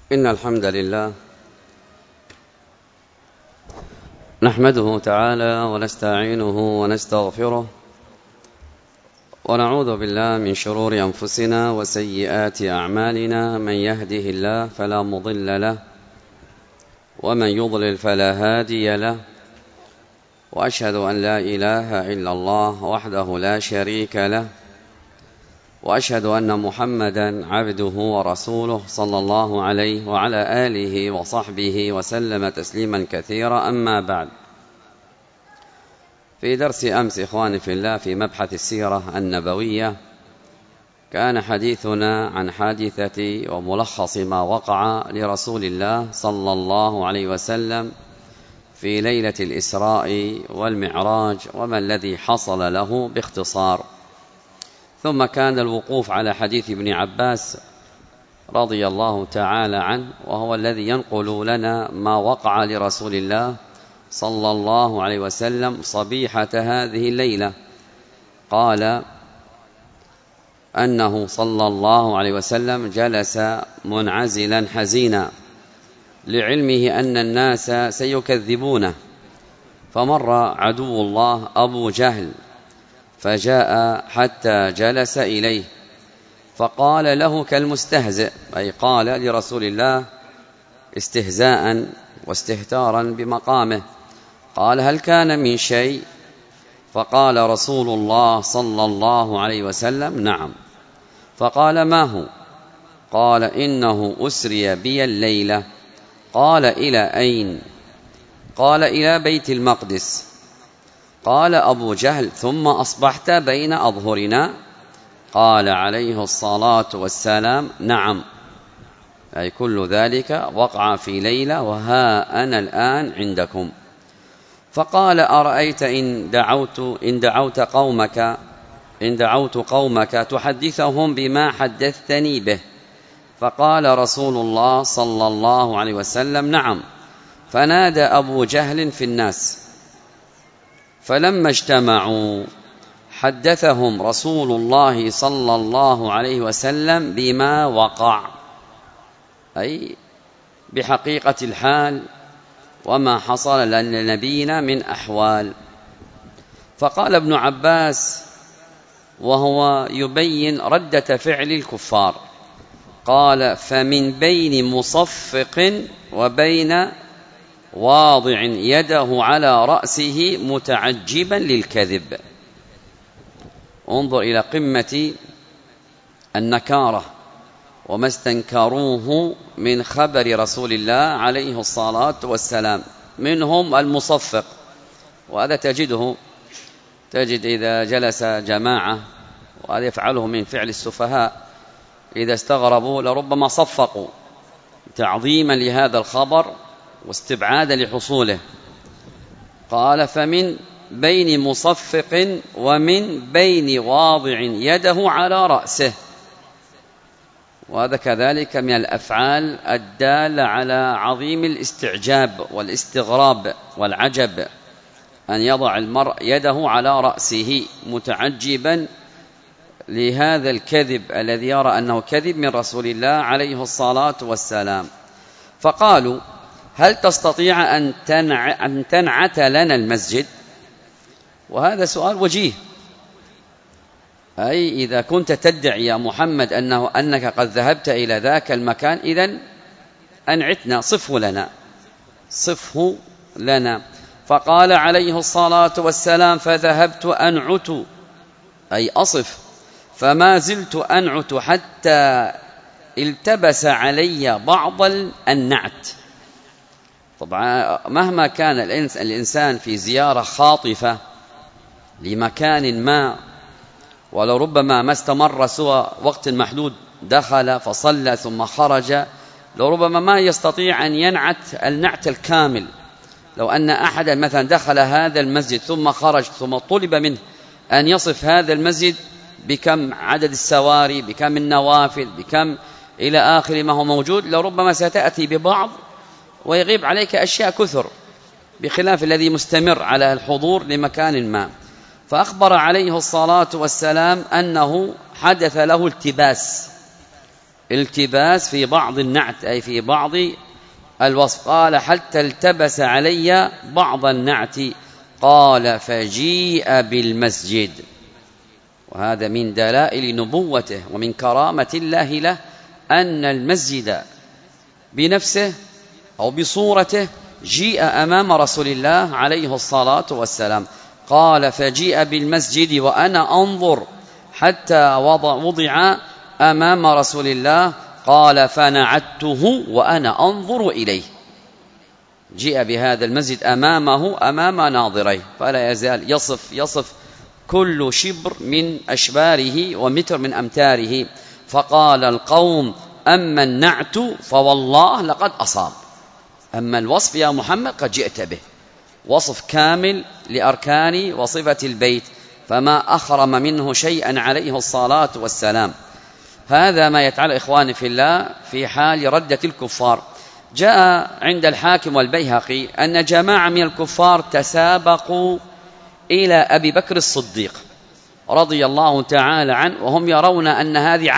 إن الحمد لله نحمده تعالى ونستعينه ونستغفره ونعوذ بالله من شرور أنفسنا وسيئات أعمالنا. من يهده الله فلا مضل له ومن يضلل فلا هادي له، وأشهد أن لا إله إلا الله وحده لا شريك له، وأشهد أن محمدا عبده ورسوله صلى الله عليه وعلى آله وصحبه وسلم تسليما كثيرا. أما بعد، في درس أمس إخواني في الله في مبحث السيرة النبوية كان حديثنا عن حادثة وملخص ما وقع لرسول الله صلى الله عليه وسلم في ليلة الإسراء والمعراج وما الذي حصل له باختصار. ثم كان الوقوف على حديث ابن عباس رضي الله تعالى عنه، وهو الذي ينقل لنا ما وقع لرسول الله صلى الله عليه وسلم صبيحة هذه الليلة. قال أنه صلى الله عليه وسلم جلس منعزلا حزينا لعلمه أن الناس سيكذبونه، فمر عدو الله أبو جهل فجاء حتى جلس إليه فقال له كالمستهزئ، أي قال لرسول الله استهزاء واستهتارا بمقامه، قال هل كان من شيء؟ فقال رسول الله صلى الله عليه وسلم نعم. فقال ما هو؟ قال إنه أسري بي الليلة. قال إلى أين؟ قال إلى بيت المقدس. قال أبو جهل ثم أصبحت بين أظهرنا؟ قال عليه الصلاة والسلام نعم، أي كل ذلك وقع في ليلة وها أنا الآن عندكم. فقال أرأيت إن دعوت قومك تحدثهم بما حدثتني به؟ فقال رسول الله صلى الله عليه وسلم نعم. فنادى أبو جهل في الناس، فلما اجتمعوا حدثهم رسول الله صلى الله عليه وسلم بما وقع، أي بحقيقة الحال وما حصل لنبينا من أحوال. فقال ابن عباس وهو يبين ردة فعل الكفار، قال فمن بين مصفق وبين واضع يده على رأسه متعجبا للكذب. انظر إلى قمة النكارة وما استنكروه من خبر رسول الله عليه الصلاة والسلام. منهم المصفق، وهذا تجد إذا جلس جماعة، وهذا يفعله من فعل السفهاء، إذا استغربوا لربما صفقوا تعظيما لهذا الخبر واستبعادا لحصوله. قال فمن بين مصفق ومن بين واضع يده على رأسه، وهذا كذلك من الأفعال الدالة على عظيم الاستعجاب والاستغراب والعجب، أن يضع المرء يده على رأسه متعجبا لهذا الكذب الذي يرى أنه كذب من رسول الله عليه الصلاة والسلام. فقالوا هل تستطيع أن تنعت لنا المسجد؟ وهذا سؤال وجيه، أي إذا كنت تدعي يا محمد أنك قد ذهبت إلى ذاك المكان، إذن أنعتنا، صفه لنا. فقال عليه الصلاة والسلام فذهبت أنعت، أي أصف، فما زلت أنعت حتى التبس علي بعض النعت. طبعا مهما كان الإنسان في زيارة خاطفة لمكان ما، ولو ربما ما استمر سوى وقت محدود، دخل فصلى ثم خرج، لربما ما يستطيع أن ينعت النعت الكامل. لو أن أحدا مثلا دخل هذا المسجد ثم خرج، ثم طلب منه أن يصف هذا المسجد بكم عدد السواري، بكم النوافل، بكم إلى آخر ما هو موجود، لربما ستأتي ببعض ويغيب عليك أشياء كثر، بخلاف الذي مستمر على الحضور لمكان ما. فأخبر عليه الصلاة والسلام أنه حدث له التباس، التباس في بعض النعت أي في بعض الوصف. قال حتى التبس علي بعض النعت. قال فجيء بالمسجد. وهذا من دلائل نبوته ومن كرامة الله له أن المسجد بنفسه أو بصورته جيء أمام رسول الله عليه الصلاة والسلام. قال فجيء بالمسجد وأنا أنظر حتى وضع أمام رسول الله. قال فنعته وأنا أنظر إليه. جيء بهذا المسجد أمام ناظريه، فلا يزال يصف كل شبر من أشباره ومتر من أمتاره. فقال القوم أما النعت فوالله لقد أصاب. أما الوصف يا محمد قد جئت به، وصف كامل لأركان وصفة البيت، فما أخرم منه شيئا عليه الصلاة والسلام. هذا ما يتعلق إخواني في الله في حال ردة الكفار. جاء عند الحاكم والبيهقي أن جماعة من الكفار تسابقوا إلى أبي بكر الصديق رضي الله تعالى عنه، وهم يرون أن هذه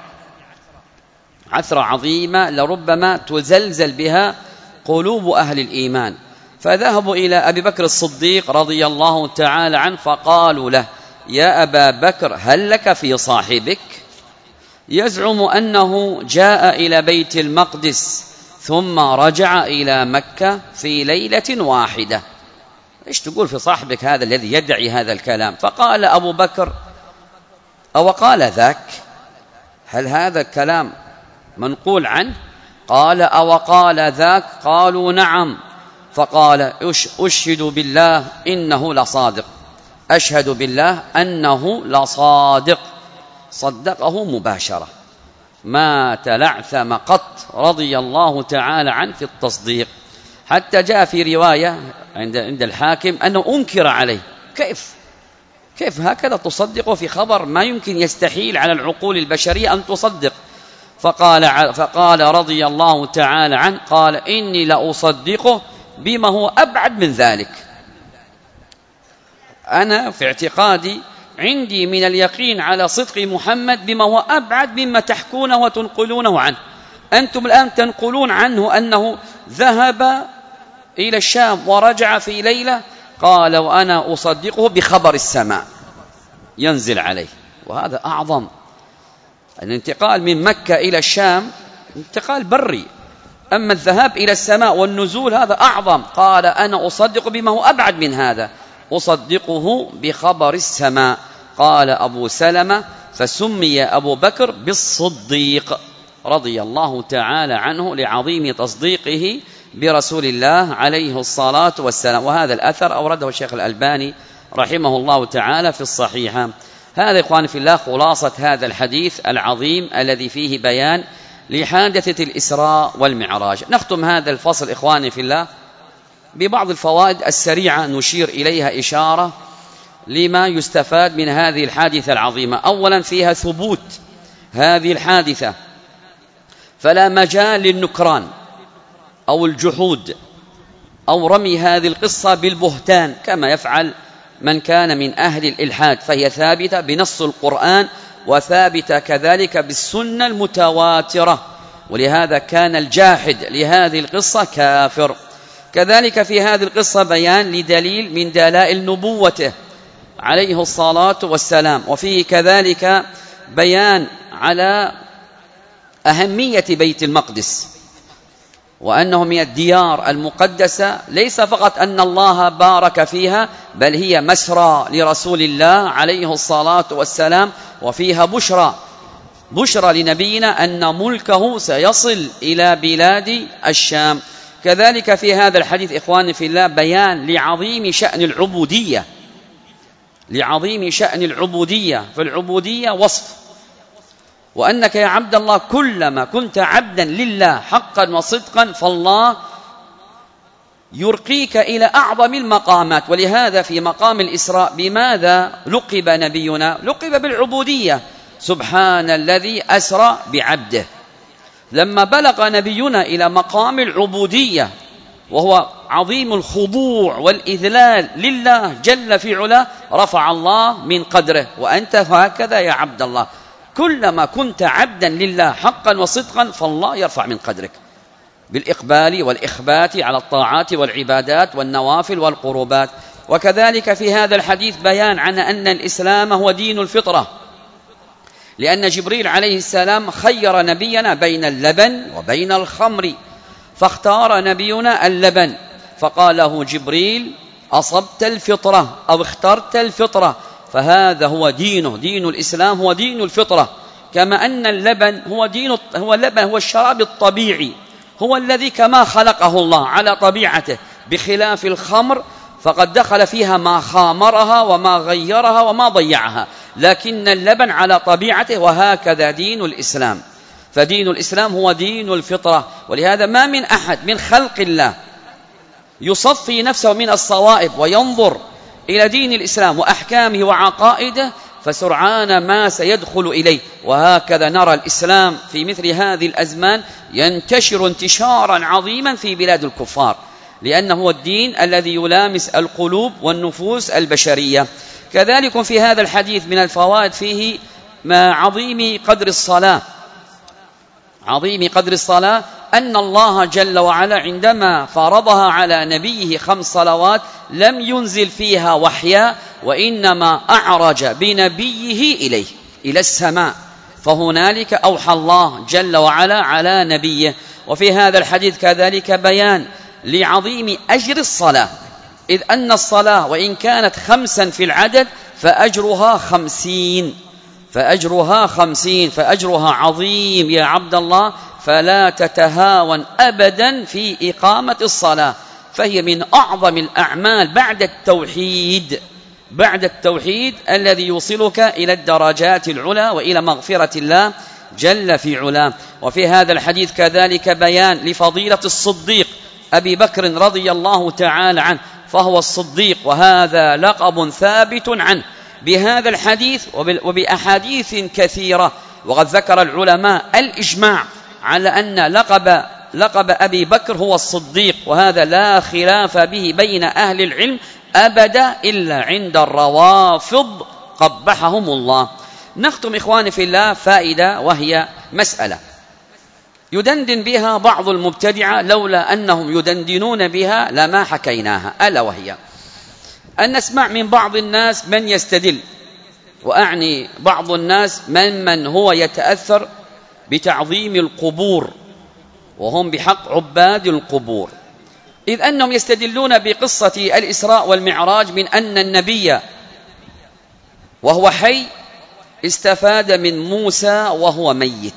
عثرة عظيمة لربما تزلزل بها قلوب أهل الإيمان. فذهبوا إلى أبي بكر الصديق رضي الله تعالى عنه فقالوا له يا أبا بكر هل لك في صاحبك يزعم أنه جاء إلى بيت المقدس ثم رجع إلى مكة في ليلة واحدة، إيش تقول في صاحبك هذا الذي يدعي هذا الكلام؟ فقال أبو بكر أو قال ذاك، هل هذا الكلام منقول عنه؟ قال أو قال ذاك؟ قالوا نعم. فقال أشهد بالله إنه لصادق، أشهد بالله أنه لصادق. صدقه مباشرة، ما تلعثم قط رضي الله تعالى عنه في التصديق. حتى جاء في رواية عند الحاكم أنه أنكر عليه، كيف هكذا تصدق في خبر ما يمكن يستحيل على العقول البشرية أن تصدق؟ فقال رضي الله تعالى عنه قال إني لأصدقه بما هو أبعد من ذلك. أنا في اعتقادي عندي من اليقين على صدق محمد بما هو أبعد مما تحكونه وتنقلونه عنه. أنتم الآن تنقلون عنه أنه ذهب إلى الشام ورجع في ليلة. قال وأنا أصدقه بخبر السماء ينزل عليه، وهذا أعظم. الانتقال من مكة إلى الشام انتقال بري، أما الذهاب إلى السماء والنزول هذا أعظم. قال أنا أصدق بما هو أبعد من هذا، أصدقه بخبر السماء. قال أبو سلمة فسمي أبو بكر بالصديق رضي الله تعالى عنه لعظيم تصديقه برسول الله عليه الصلاة والسلام. وهذا الأثر أورده الشيخ الألباني رحمه الله تعالى في الصحيحة. هذا إخواني في الله خلاصة هذا الحديث العظيم الذي فيه بيان لحادثة الإسراء والمعراج. نختم هذا الفصل إخواني في الله ببعض الفوائد السريعة نشير إليها إشارة لما يستفاد من هذه الحادثة العظيمة. أولا فيها ثبوت هذه الحادثة، فلا مجال للنكران أو الجحود أو رمي هذه القصة بالبهتان كما يفعل من كان من أهل الإلحاد، فهي ثابتة بنص القرآن وثابتة كذلك بالسنة المتواترة، ولهذا كان الجاحد لهذه القصة كافر. كذلك في هذه القصة بيان لدليل من دلائل نبوته عليه الصلاة والسلام، وفيه كذلك بيان على أهمية بيت المقدس وأنه من الديار المقدسة، ليس فقط أن الله بارك فيها بل هي مسرى لرسول الله عليه الصلاة والسلام، وفيها بشرى لنبينا أن ملكه سيصل إلى بلاد الشام. كذلك في هذا الحديث إخواني في الله بيان لعظيم شأن العبودية، فالعبودية وصف، وأنك يا عبد الله كلما كنت عبدا لله حقا وصدقا فالله يرقيك إلى أعظم المقامات. ولهذا في مقام الإسراء بماذا لقب نبينا؟ لقب بالعبودية، سبحان الذي أسرى بعبده. لما بلغ نبينا إلى مقام العبودية وهو عظيم الخضوع والإذلال لله جل في علاه، رفع الله من قدره. وأنت هكذا يا عبد الله كلما كنت عبدا لله حقا وصدقا فالله يرفع من قدرك بالإقبال والإخبات على الطاعات والعبادات والنوافل والقربات. وكذلك في هذا الحديث بيان عن أن الإسلام هو دين الفطرة، لأن جبريل عليه السلام خير نبينا بين اللبن وبين الخمر، فاختار نبينا اللبن، فقال له جبريل أصبت الفطرة أو اخترت الفطرة، فهذا هو دينه، دين الإسلام هو دين الفطرة. كما أن اللبن هو الشراب الطبيعي، هو الذي كما خلقه الله على طبيعته، بخلاف الخمر فقد دخل فيها ما خامرها وما غيرها وما ضيعها، لكن اللبن على طبيعته. وهكذا دين الإسلام، فدين الإسلام هو دين الفطرة. ولهذا ما من أحد من خلق الله يصفي نفسه من الصوائب وينظر إلى دين الإسلام وأحكامه وعقائده فسرعان ما سيدخل إليه. وهكذا نرى الإسلام في مثل هذه الأزمان ينتشر انتشارا عظيما في بلاد الكفار، لأنه هو الدين الذي يلامس القلوب والنفوس البشرية. كذلك في هذا الحديث من الفوائد فيه ما عظيم قدر الصلاة، أن الله جل وعلا عندما فرضها على نبيه 5 صلوات لم ينزل فيها وحيا، وإنما أعرج بنبيه إلى السماء، فهنالك أوحى الله جل وعلا على نبيه. وفي هذا الحديث كذلك بيان لعظيم أجر الصلاة، إذ أن الصلاة وإن كانت 5 في العدد فأجرها 50، فأجرها عظيم يا عبد الله، فلا تتهاون أبدا في إقامة الصلاة، فهي من أعظم الأعمال بعد التوحيد الذي يوصلك إلى الدرجات العلى وإلى مغفرة الله جل في علاه. وفي هذا الحديث كذلك بيان لفضيلة الصديق أبي بكر رضي الله تعالى عنه، فهو الصديق، وهذا لقب ثابت عنه بهذا الحديث وبأحاديث كثيرة. وقد ذكر العلماء الإجماع على أن لقب أبي بكر هو الصديق، وهذا لا خلاف به بين أهل العلم أبدا إلا عند الروافض قبحهم الله. نختم إخواني في الله فائدة، وهي مسألة يدندن بها بعض المبتدعة، لولا أنهم يدندنون بها لما حكيناها، ألا وهي أن نسمع من بعض الناس من يستدل، وأعني بعض الناس من هو يتأثر بتعظيم القبور، وهم بحق عباد القبور، إذ أنهم يستدلون بقصة الإسراء والمعراج من أن النبي وهو حي استفاد من موسى وهو ميت،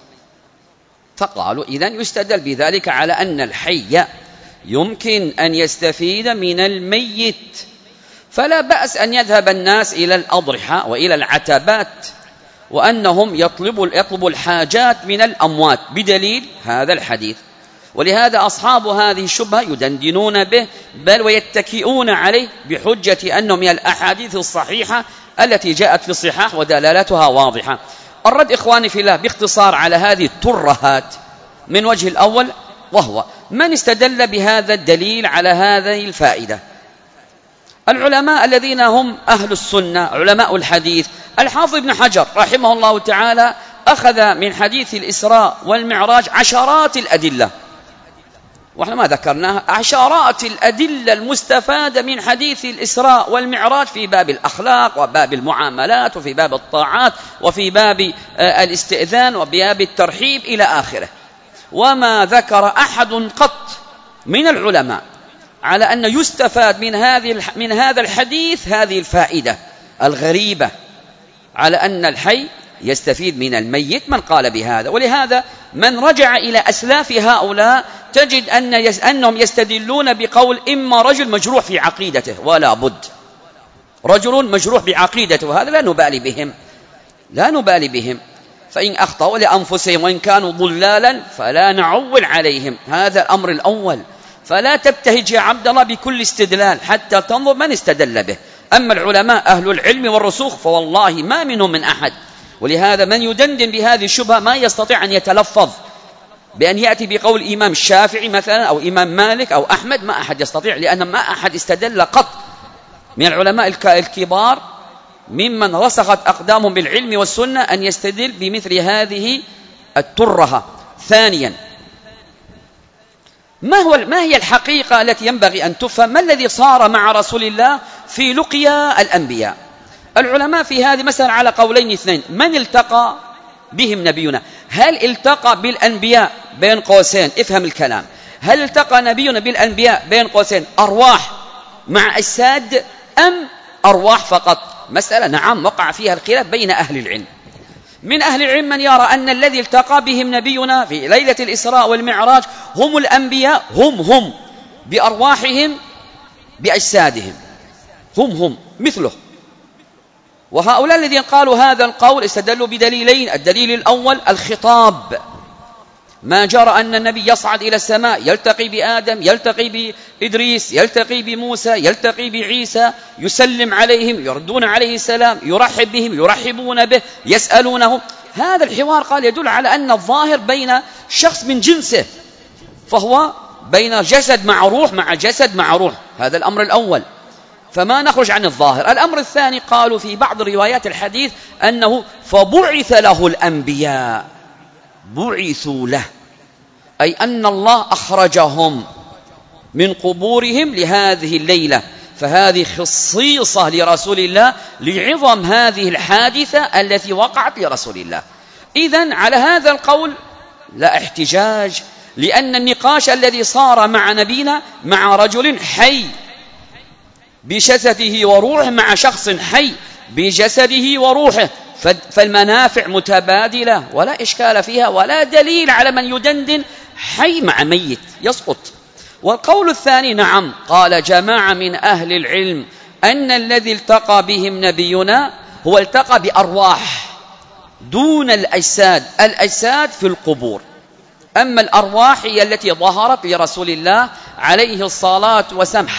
فقالوا إذن يستدل بذلك على أن الحي يمكن أن يستفيد من الميت، فلا بأس أن يذهب الناس إلى الأضرحة وإلى العتبات، وأنهم يطلبوا الحاجات من الأموات بدليل هذا الحديث. ولهذا أصحاب هذه الشبهة يدندنون به، بل ويتكئون عليه بحجة أنه من الأحاديث الصحيحة التي جاءت في الصحاح ودلالتها واضحة. الرد إخواني في الله باختصار على هذه الترهات من وجه الأول، وهو من استدل بهذا الدليل على هذه الفائدة؟ العلماء الذين هم أهل السنة، علماء الحديث. الحافظ ابن حجر رحمه الله تعالى أخذ من حديث الإسراء والمعراج عشرات الأدلة، وإحنا ما ذكرناها، عشرات الأدلة المستفادة من حديث الإسراء والمعراج في باب الأخلاق وباب المعاملات وفي باب الطاعات وفي باب الاستئذان وباب الترحيب إلى آخره. وما ذكر أحد قط من العلماء على أن يستفاد من هذا الحديث هذه الفائدة الغريبة على أن الحي يستفيد من الميت، من قال بهذا. ولهذا من رجع إلى أسلاف هؤلاء تجد أنهم يستدلون بقول إما رجل مجروح في عقيدته، ولا بد رجل مجروح بعقيدته، وهذا لا نبالي بهم، فإن أخطأوا لأنفسهم وإن كانوا ضلالا فلا نعول عليهم، هذا الأمر الأول. فلا تبتهج يا عبد الله بكل استدلال حتى تنظر من استدل به. أما العلماء أهل العلم والرسوخ فوالله ما منهم من أحد. ولهذا من يدندن بهذه الشبهة ما يستطيع أن يتلفظ بأن يأتي بقول إمام الشافعي مثلا أو إمام مالك أو أحمد، ما أحد يستطيع، لأن ما أحد استدل قط من العلماء الكبار ممن رسخت أقدامهم بالعلم والسنة أن يستدل بمثل هذه الترهة. ثانيا، ما هي الحقيقة التي ينبغي أن تفهم؟ ما الذي صار مع رسول الله في لقيا الأنبياء؟ العلماء في هذه مسألة على قولين اثنين. من التقى بهم نبينا؟ هل التقى بالأنبياء بين قوسين، افهم الكلام، هل التقى نبينا بالأنبياء بين قوسين أرواح مع أجساد أم أرواح فقط؟ مسألة نعم وقع فيها الخلاف بين أهل العلم. من أهل العلم من يرى أن الذي التقى بهم نبينا في ليلة الإسراء والمعراج هم الأنبياء، هم بأرواحهم بأجسادهم، هم مثله. وهؤلاء الذين قالوا هذا القول استدلوا بدليلين. الدليل الأول الخطاب، ما جرى أن النبي يصعد إلى السماء يلتقي بآدم، يلتقي بإدريس، يلتقي بموسى، يلتقي بعيسى، يسلم عليهم، يردون عليه السلام، يرحب بهم، يرحبون به، يسألونه. هذا الحوار قال يدل على أن الظاهر بين شخص من جنسه، فهو بين جسد مع روح مع جسد مع روح. هذا الأمر الأول، فما نخرج عن الظاهر. الأمر الثاني قالوا في بعض روايات الحديث أنه فبعث له الأنبياء، بعثوا له، أي أن الله أخرجهم من قبورهم لهذه الليلة. فهذه خصيصة لرسول الله لعظم هذه الحادثة التي وقعت لرسول الله. إذن على هذا القول لا احتجاج، لأن النقاش الذي صار مع نبينا مع رجل حي بجسده وروحه مع شخص حي بجسده وروحه، فالمنافع متبادلة ولا إشكال فيها، ولا دليل على من يدندن حي مع ميت يسقط. والقول الثاني نعم، قال جماعة من أهل العلم أن الذي التقى بهم نبينا هو التقى بأرواح دون الأجساد، الأجساد في القبور، أما الأرواح هي التي ظهرت لرسول الله عليه الصلاة والسلام.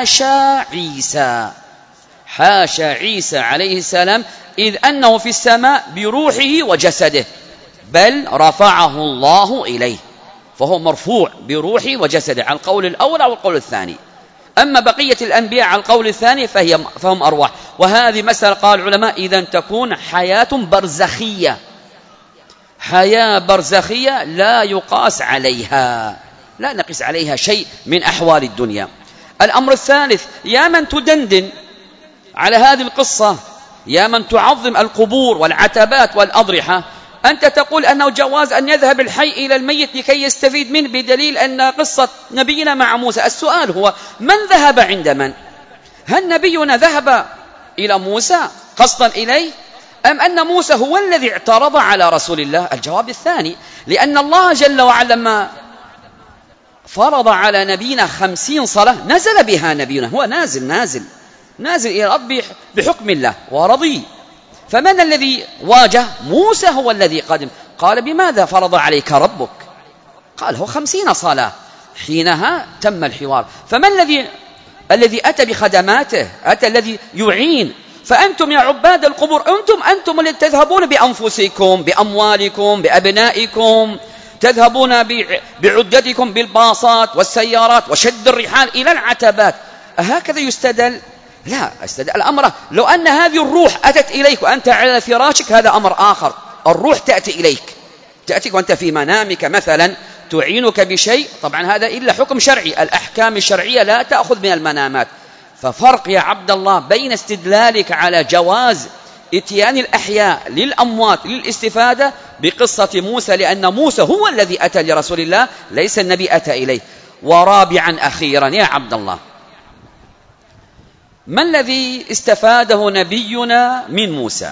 حاشا عيسى عليه السلام، إذ أنه في السماء بروحه وجسده، بل رفعه الله إليه، فهو مرفوع بروحه وجسده على القول الأول أو القول الثاني. أما بقية الأنبياء على القول الثاني فهم أرواح. وهذه مسألة قال العلماء إذن تكون حياة برزخية، حياة برزخية لا يقاس عليها، لا نقيس عليها شيء من أحوال الدنيا. الأمر الثالث، يا من تدندن على هذه القصة، يا من تعظم القبور والعتبات والأضرحة، أنت تقول أنه جواز أن يذهب الحي إلى الميت لكي يستفيد منه، بدليل أن قصة نبينا مع موسى. السؤال هو من ذهب عند من؟ هل نبينا ذهب إلى موسى قصدا إليه، أم أن موسى هو الذي اعترض على رسول الله؟ الجواب الثاني، لأن الله جل وعلا لما فرض على نبينا 50 صلاة نزل بها نبينا، هو نازل إلى الأرض بحكم الله ورضي. فمن الذي واجه؟ موسى هو الذي قدم. قال بماذا فرض عليك ربك؟ قال هو 50 صلاة. حينها تم الحوار. فمن الذي أتى بخدماته، أتى الذي يعين. فأنتم يا عباد القبور أنتم الذين تذهبون بأنفسكم بأموالكم بأبنائكم، تذهبون بعدتكم بالباصات والسيارات وشد الرحال إلى العتبات. هكذا يستدل؟ لا، استدل الأمر لو أن هذه الروح أتت إليك وأنت على فراشك، هذا أمر آخر. الروح تأتيك وأنت في منامك مثلا تعينك بشيء، طبعا هذا إلا حكم شرعي، الأحكام الشرعية لا تأخذ من المنامات. ففرق يا عبد الله بين استدلالك على جواز اتيان الأحياء للأموات للاستفادة بقصة موسى، لأن موسى هو الذي أتى لرسول الله، ليس النبي أتى إليه. ورابعا أخيرا يا عبد الله، ما الذي استفاده نبينا من موسى؟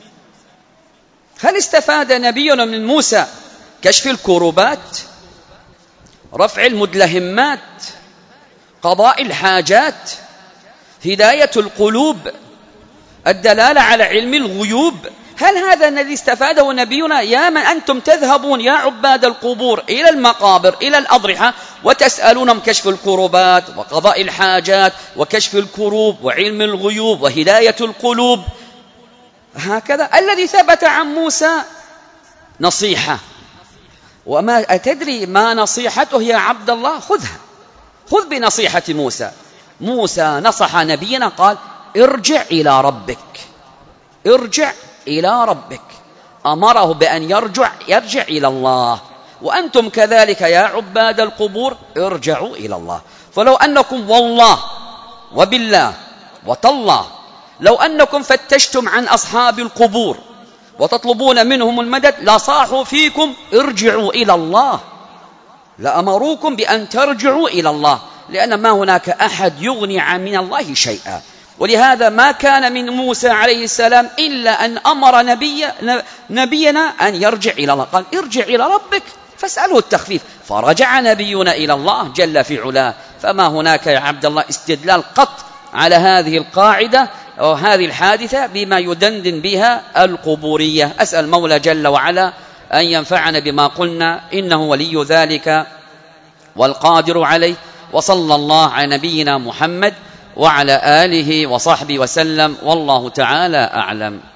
هل استفاد نبينا من موسى كشف الكروبات، رفع المدلهمات، قضاء الحاجات، هداية القلوب، الدلالة على علم الغيوب؟ هل هذا الذي استفاده نبينا؟ يا من أنتم تذهبون يا عباد القبور إلى المقابر إلى الأضرحة وتسألونهم كشف الكروبات وقضاء الحاجات وكشف الكروب وعلم الغيوب وهداية القلوب، هكذا. الذي ثبت عن موسى نصيحة، وما أتدري ما نصيحته يا عبد الله؟ خذ بنصيحة موسى. موسى نصح نبينا قال ارجع إلى ربك، ارجع إلى ربك، أمره بأن يرجع إلى الله. وأنتم كذلك يا عباد القبور ارجعوا إلى الله. فلو أنكم والله وبالله وتالله لو أنكم فتشتم عن أصحاب القبور وتطلبون منهم المدد لصاحوا فيكم ارجعوا إلى الله، لأمروكم بأن ترجعوا إلى الله، لأن ما هناك أحد يغني من الله شيئا. ولهذا ما كان من موسى عليه السلام إلا أن أمر نبينا أن يرجع إلى الله، قال ارجع إلى ربك فاسأله التخفيف، فرجع نبينا إلى الله جل في علاه. فما هناك يا عبد الله استدلال قط على هذه القاعدة أو هذه الحادثة بما يدندن بها القبورية. أسأل المولى جل وعلا أن ينفعنا بما قلنا، إنه ولي ذلك والقادر عليه. وصلى الله على نبينا محمد وعلى آله وصحبه وسلم، والله تعالى أعلم.